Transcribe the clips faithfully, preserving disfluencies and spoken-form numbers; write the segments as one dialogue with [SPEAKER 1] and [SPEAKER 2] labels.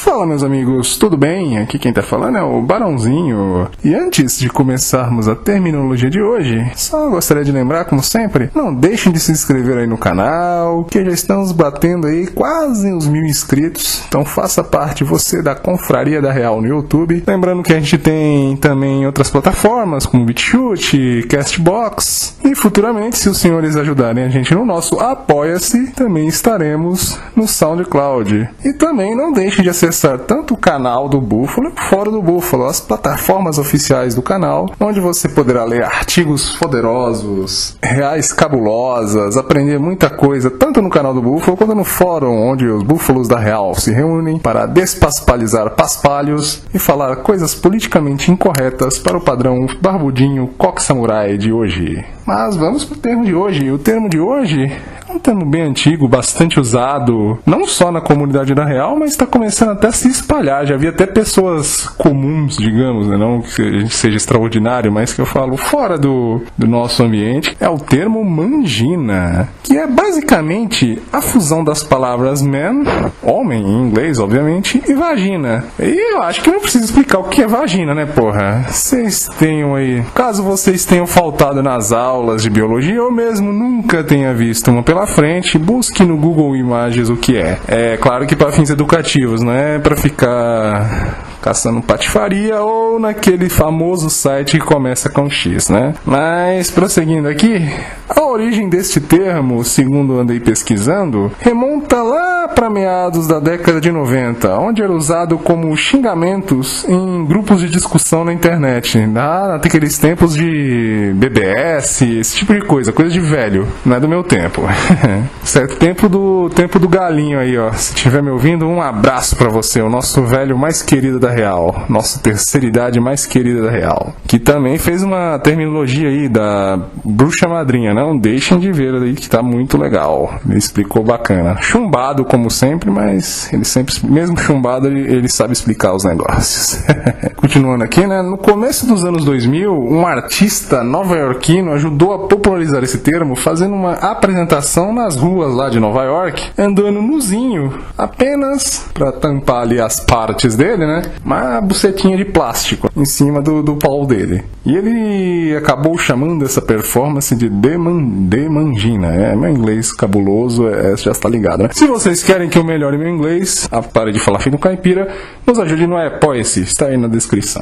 [SPEAKER 1] Fala, meus amigos, tudo bem? Aqui quem tá falando é o Barãozinho. E antes de começarmos a terminologia de hoje, só gostaria de lembrar, como sempre, não deixem de se inscrever aí no canal, que já estamos batendo aí quase uns mil inscritos. Então faça parte você da Confraria da Real no YouTube. Lembrando que a gente tem também outras plataformas, como BitChute, Castbox. E futuramente, se os senhores ajudarem a gente no nosso Apoia-se, também estaremos no SoundCloud. E também não deixem de acessar tanto o canal do Búfalo, fora do Búfalo, as plataformas oficiais do canal, onde você poderá ler artigos poderosos, reais cabulosas, aprender muita coisa, tanto no canal do Búfalo quanto no fórum, onde os búfalos da Real se reúnem para despaspalizar paspalhos e falar coisas politicamente incorretas para o padrão barbudinho coque samurai de hoje. Mas vamos para o termo de hoje. O termo de hoje é um termo bem antigo, bastante usado, não só na comunidade da Real, mas está começando até a se espalhar. Já vi até pessoas comuns, digamos, né? Não que a gente seja extraordinário, mas que eu falo fora do, do nosso ambiente. É o termo mangina, que é basicamente a fusão das palavras man, homem em inglês, obviamente, e vagina. E eu acho que não preciso explicar o que é vagina, né, porra? Vocês tenham aí, caso vocês tenham faltado nas aulas de biologia ou mesmo nunca tenha visto uma pela frente, busque no Google Imagens o que é. É claro que para fins educativos, não é para ficar caçando patifaria ou naquele famoso site que começa com X, né? Mas, prosseguindo aqui, a origem deste termo, segundo andei pesquisando, remonta lá para meados da década de noventa, onde era usado como xingamentos em grupos de discussão na internet, lá naqueles tempos de B B S, esse tipo de coisa, coisa de velho, não é do meu tempo. Certo, tempo do, tempo do galinho aí, ó. Se estiver me ouvindo, um abraço para você, o nosso velho mais querido da Real, nossa terceira idade mais querida da Real, que também fez uma terminologia aí da bruxa madrinha, não deixem de ver aí que tá muito legal, ele explicou bacana, chumbado como sempre, mas ele sempre, mesmo chumbado, ele, ele sabe explicar os negócios. Continuando aqui, né, no começo dos anos dois mil, um artista nova-iorquino ajudou a popularizar esse termo, fazendo uma apresentação nas ruas lá de Nova York, andando nuzinho, apenas para tampar ali as partes dele, né, uma bucetinha de plástico em cima do, do pau dele. E ele acabou chamando essa performance de deman, demangina. É, meu inglês cabuloso, é, já está ligado, né? Se vocês querem que eu melhore meu inglês, a pare de falar fino caipira, nos ajude no Apoia-se, está aí na descrição.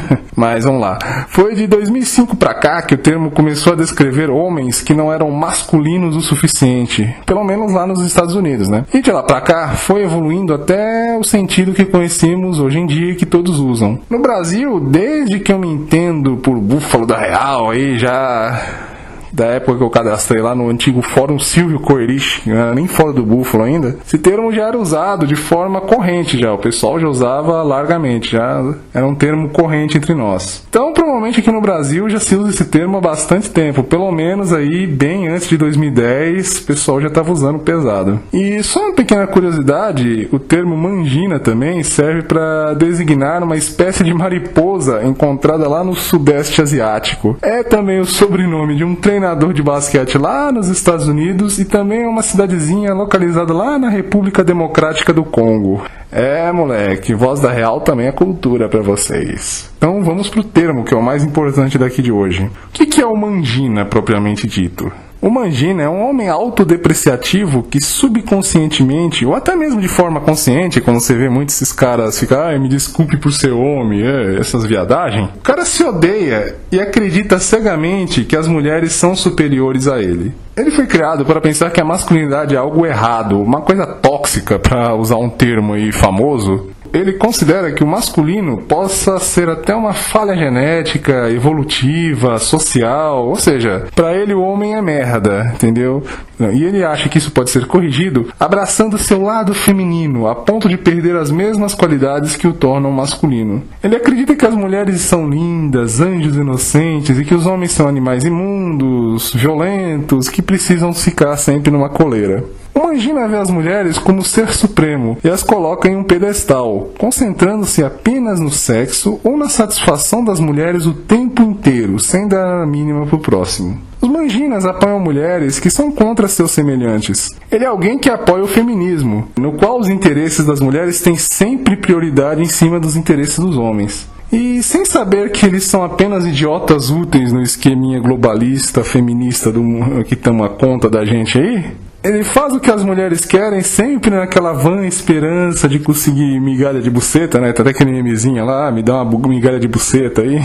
[SPEAKER 1] Mas vamos lá. Foi de dois mil e cinco pra cá que o termo começou a descrever homens que não eram masculinos o suficiente, pelo menos lá nos Estados Unidos, né? E de lá pra cá foi evoluindo até o sentido que conhecemos hoje em dia, que todos usam. No Brasil, desde que eu me entendo por Búfalo da Real, aí já da época que eu cadastrei lá no antigo fórum Silvio Coerich, não era nem fora do Búfalo ainda, esse termo já era usado de forma corrente já, o pessoal já usava largamente, já era um termo corrente entre nós. Então, provavelmente aqui no Brasil já se usa esse termo há bastante tempo, pelo menos aí bem antes de dois mil e dez, o pessoal já estava usando pesado. E só uma pequena curiosidade, o termo mangina também serve para designar uma espécie de mariposa encontrada lá no Sudeste Asiático. É também o sobrenome de um treinador treinador de basquete lá nos Estados Unidos e também é uma cidadezinha localizada lá na República Democrática do Congo. É, moleque, Voz da Real também é cultura pra vocês. Então vamos pro termo, que é o mais importante daqui de hoje. O que, que é o mangina, propriamente dito? O mangina é um homem autodepreciativo que subconscientemente, ou até mesmo de forma consciente, quando você vê muitos esses caras ficar, ai, me desculpe por ser homem, é, essas viadagens, o cara se odeia e acredita cegamente que as mulheres são superiores a ele. Ele foi criado para pensar que a masculinidade é algo errado, uma coisa tóxica, para usar um termo aí famoso. Ele considera que o masculino possa ser até uma falha genética, evolutiva, social, ou seja, para ele o homem é merda, entendeu? E ele acha que isso pode ser corrigido abraçando seu lado feminino, a ponto de perder as mesmas qualidades que o tornam masculino. Ele acredita que as mulheres são lindas, anjos inocentes, e que os homens são animais imundos, violentos, que precisam ficar sempre numa coleira. O mangina vê as mulheres como ser supremo e as coloca em um pedestal, concentrando-se apenas no sexo ou na satisfação das mulheres o tempo inteiro. inteiro, sem dar a mínima pro próximo. Os manginas apoiam mulheres que são contra seus semelhantes. Ele é alguém que apoia o feminismo, no qual os interesses das mulheres têm sempre prioridade em cima dos interesses dos homens. E sem saber que eles são apenas idiotas úteis no esqueminha globalista, feminista do, que toma conta da gente aí, ele faz o que as mulheres querem sempre naquela vã esperança de conseguir migalha de buceta, né? Tá até aquele memezinha lá, me dá uma migalha de buceta aí.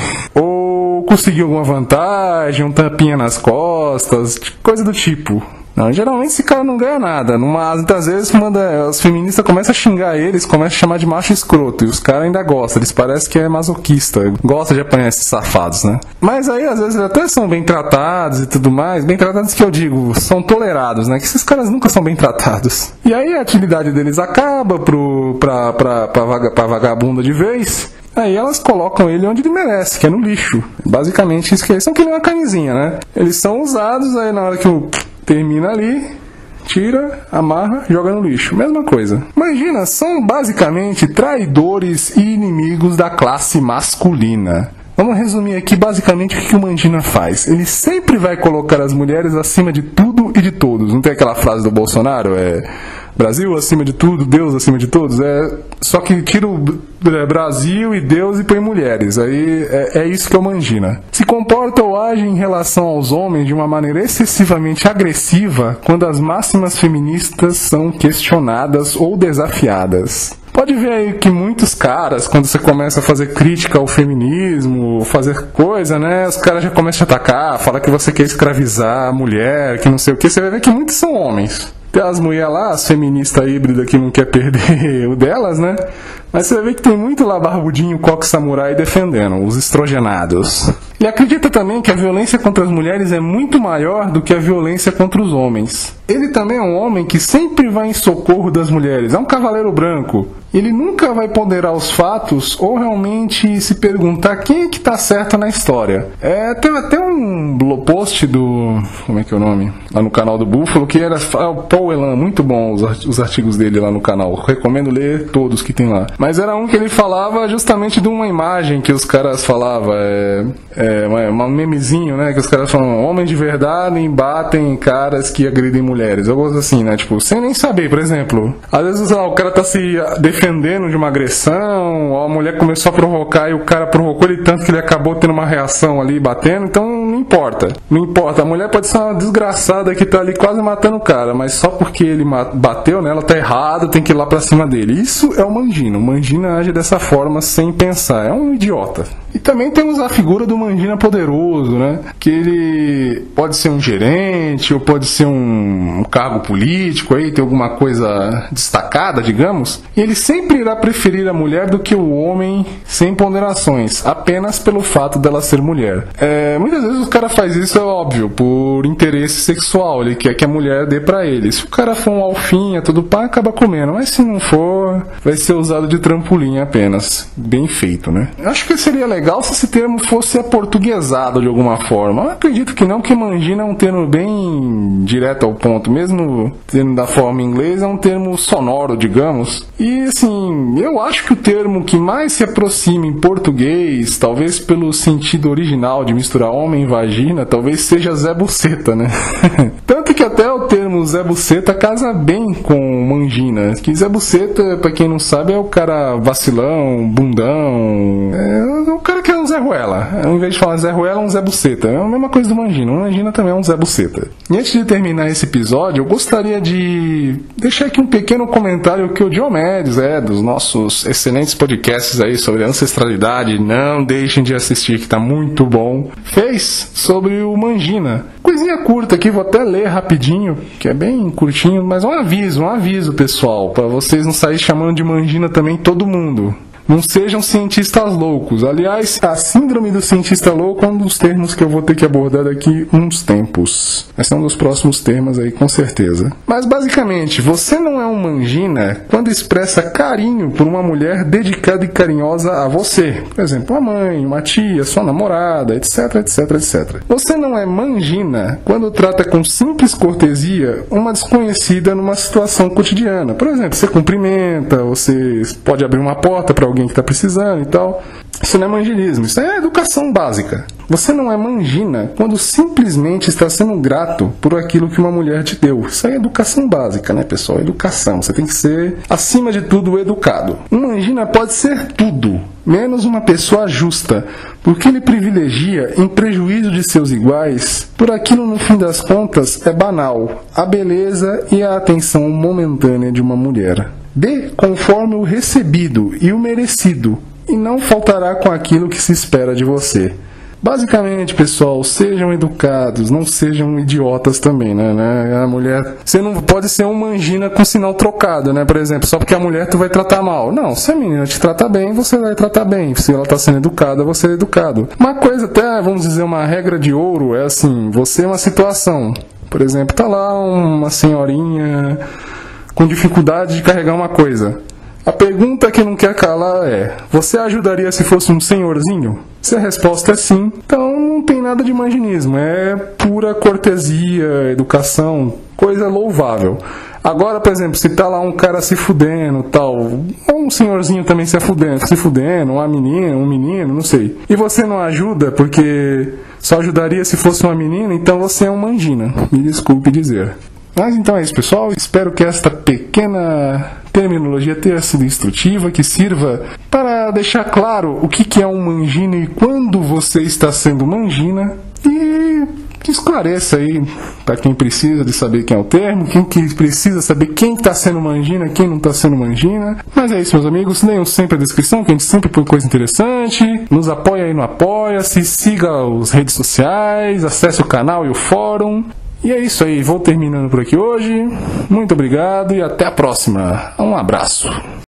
[SPEAKER 1] Ou conseguir alguma vantagem, um tapinha nas costas, coisa do tipo. Não, geralmente esse cara não ganha nada. Numa, muitas vezes manda, os feministas começam a xingar eles, começam a chamar de macho escroto. E os caras ainda gostam, eles parecem que é masoquista. Gosta de apanhar esses safados, né? Mas aí às vezes até são bem tratados e tudo mais. Bem tratados que eu digo, são tolerados, né? Que esses caras nunca são bem tratados. E aí a atividade deles acaba pro, pra, pra, pra, vaga, pra vagabunda de vez. Aí elas colocam ele onde ele merece, que é no lixo. Basicamente isso que eles são que nem uma camisinha, né? Eles são usados, aí na hora que o termina ali, tira, amarra, joga no lixo. Mesma coisa. Imagina, são basicamente traidores e inimigos da classe masculina. Vamos resumir aqui basicamente o que o Mangina faz. Ele sempre vai colocar as mulheres acima de tudo e de todos. Não tem aquela frase do Bolsonaro? É Brasil acima de tudo, Deus acima de todos? É, só que tira o Brasil e Deus e põe mulheres. Aí é, é isso que é o Mangina. Se comporta ou age em relação aos homens de uma maneira excessivamente agressiva quando as máximas feministas são questionadas ou desafiadas. Pode ver aí que muitos caras, quando você começa a fazer crítica ao feminismo, fazer coisa, né? Os caras já começam a atacar, falar que você quer escravizar a mulher, que não sei o que. Você vai ver que muitos são homens. Tem as mulheres lá, as feministas híbridas que não quer perder o delas, né? Mas você vai ver que tem muito lá barbudinho, coque samurai defendendo, os estrogenados. Ele acredita também que a violência contra as mulheres é muito maior do que a violência contra os homens. Ele também é um homem que sempre vai em socorro das mulheres, é um cavaleiro branco. Ele nunca vai ponderar os fatos ou realmente se perguntar quem é que tá certo na história. É, teve até um post do... como é que é o nome? Lá no canal do Búfalo, que era o Paul Elan, muito bom os artigos dele lá no canal. Recomendo ler todos que tem lá. Mas era um que ele falava justamente de uma imagem que os caras falavam, é, é um memezinho, né, que os caras falam, homens de verdade batem caras que agridem mulheres, eu gosto assim, né, tipo, sem nem saber, por exemplo, às vezes lá, o cara tá se defendendo de uma agressão, ou a mulher começou a provocar e o cara provocou ele tanto que ele acabou tendo uma reação ali, batendo, então não importa, não importa, a mulher pode ser uma desgraçada que tá ali quase matando o cara, mas só porque ele bateu nela, tá errado, tem que ir lá pra cima dele. Isso é o Mangina. O Mangina age dessa forma sem pensar. É um idiota. E também temos a figura do Mangina poderoso, né? Que ele pode ser um gerente, ou pode ser um, um cargo político, aí tem alguma coisa destacada, digamos. E ele sempre irá preferir a mulher do que o homem sem ponderações, apenas pelo fato dela ser mulher. É, muitas vezes o cara faz isso, é óbvio, por interesse sexual. Ele quer que a mulher dê pra ele. Se o cara for um alfinha, tudo pá, acaba comendo. Mas se não for, vai ser usado de trampolim apenas. Bem feito, né? Acho que seria legal se esse termo fosse aportuguesado de alguma forma. Eu acredito que não, que Mangina é um termo bem direto ao ponto. Mesmo tendo da forma inglesa, é um termo sonoro, digamos. E assim, eu acho que o termo que mais se aproxima em português, talvez pelo sentido original de misturar homem e vagina, talvez seja Zé Buceta, né? Tanto que até o termo Zé Buceta casa bem com Mangina. Que Zé Buceta, pra quem não sabe, é o cara vacilão, bundão. É o cara que é um Zé Ruela. Ao invés de falar Zé Ruela, é um Zé Buceta. É a mesma coisa do Mangina. O Mangina também é um Zé Buceta. E antes de terminar esse episódio, eu gostaria de deixar aqui um pequeno comentário que o Diomedes, é, dos nossos excelentes podcasts aí sobre ancestralidade, não deixem de assistir, que tá muito bom, fez sobre o Mangina. Coisinha curta aqui, vou até ler rapidinho, que é bem curtinho, mas um aviso, um aviso, pessoal, para vocês não saírem chamando de Mangina também todo mundo. Não sejam cientistas loucos. Aliás, a síndrome do cientista louco é um dos termos que eu vou ter que abordar daqui uns tempos. Esse é um dos próximos temas aí, com certeza. Mas basicamente, você não é um Mangina quando expressa carinho por uma mulher dedicada e carinhosa a você. Por exemplo, uma mãe, uma tia, sua namorada, etc, etc, etcétera. Você não é Mangina quando trata com simples cortesia uma desconhecida numa situação cotidiana. Por exemplo, você cumprimenta, você pode abrir uma porta para alguém alguém que tá precisando e tal. Isso não é manginismo, isso é educação básica. Você não é mangina quando simplesmente está sendo grato por aquilo que uma mulher te deu. Isso é educação básica, né, pessoal? Educação. Você tem que ser, acima de tudo, educado. Um mangina pode ser tudo, menos uma pessoa justa, porque ele privilegia, em prejuízo de seus iguais, por aquilo, no fim das contas, é banal, a beleza e a atenção momentânea de uma mulher. Dê conforme o recebido e o merecido, e não faltará com aquilo que se espera de você. Basicamente, pessoal, sejam educados, não sejam idiotas também, né? A mulher, você não pode ser um mangina com sinal trocado, né? Por exemplo, só porque a mulher tu vai tratar mal. Não, se a menina te trata bem, você vai tratar bem. Se ela está sendo educada, você é educado. Uma coisa até, vamos dizer, uma regra de ouro é assim, você é uma situação. Por exemplo, tá lá uma senhorinha com dificuldade de carregar uma coisa. A pergunta que não quer calar é: você ajudaria se fosse um senhorzinho? Se a resposta é sim, então não tem nada de manginismo, é pura cortesia, educação, coisa louvável. Agora, por exemplo, se tá lá um cara se fudendo, tal, ou um senhorzinho também se fudendo, se fudendo, uma menina, um menino, não sei, e você não ajuda porque só ajudaria se fosse uma menina, então você é um mangina, me desculpe dizer. Mas então é isso, pessoal. Espero que esta pequena terminologia tenha sido instrutiva, que sirva para deixar claro o que é um mangina e quando você está sendo mangina, e que esclareça aí para quem precisa de saber quem é o termo, quem que precisa saber quem está sendo mangina, quem não está sendo mangina. Mas é isso, meus amigos. Leiam sempre a descrição, que a gente sempre põe coisa interessante. Nos apoia aí no Apoia-se, siga as redes sociais, acesse o canal e o fórum. E é isso aí, vou terminando por aqui hoje. Muito obrigado e até a próxima. Um abraço.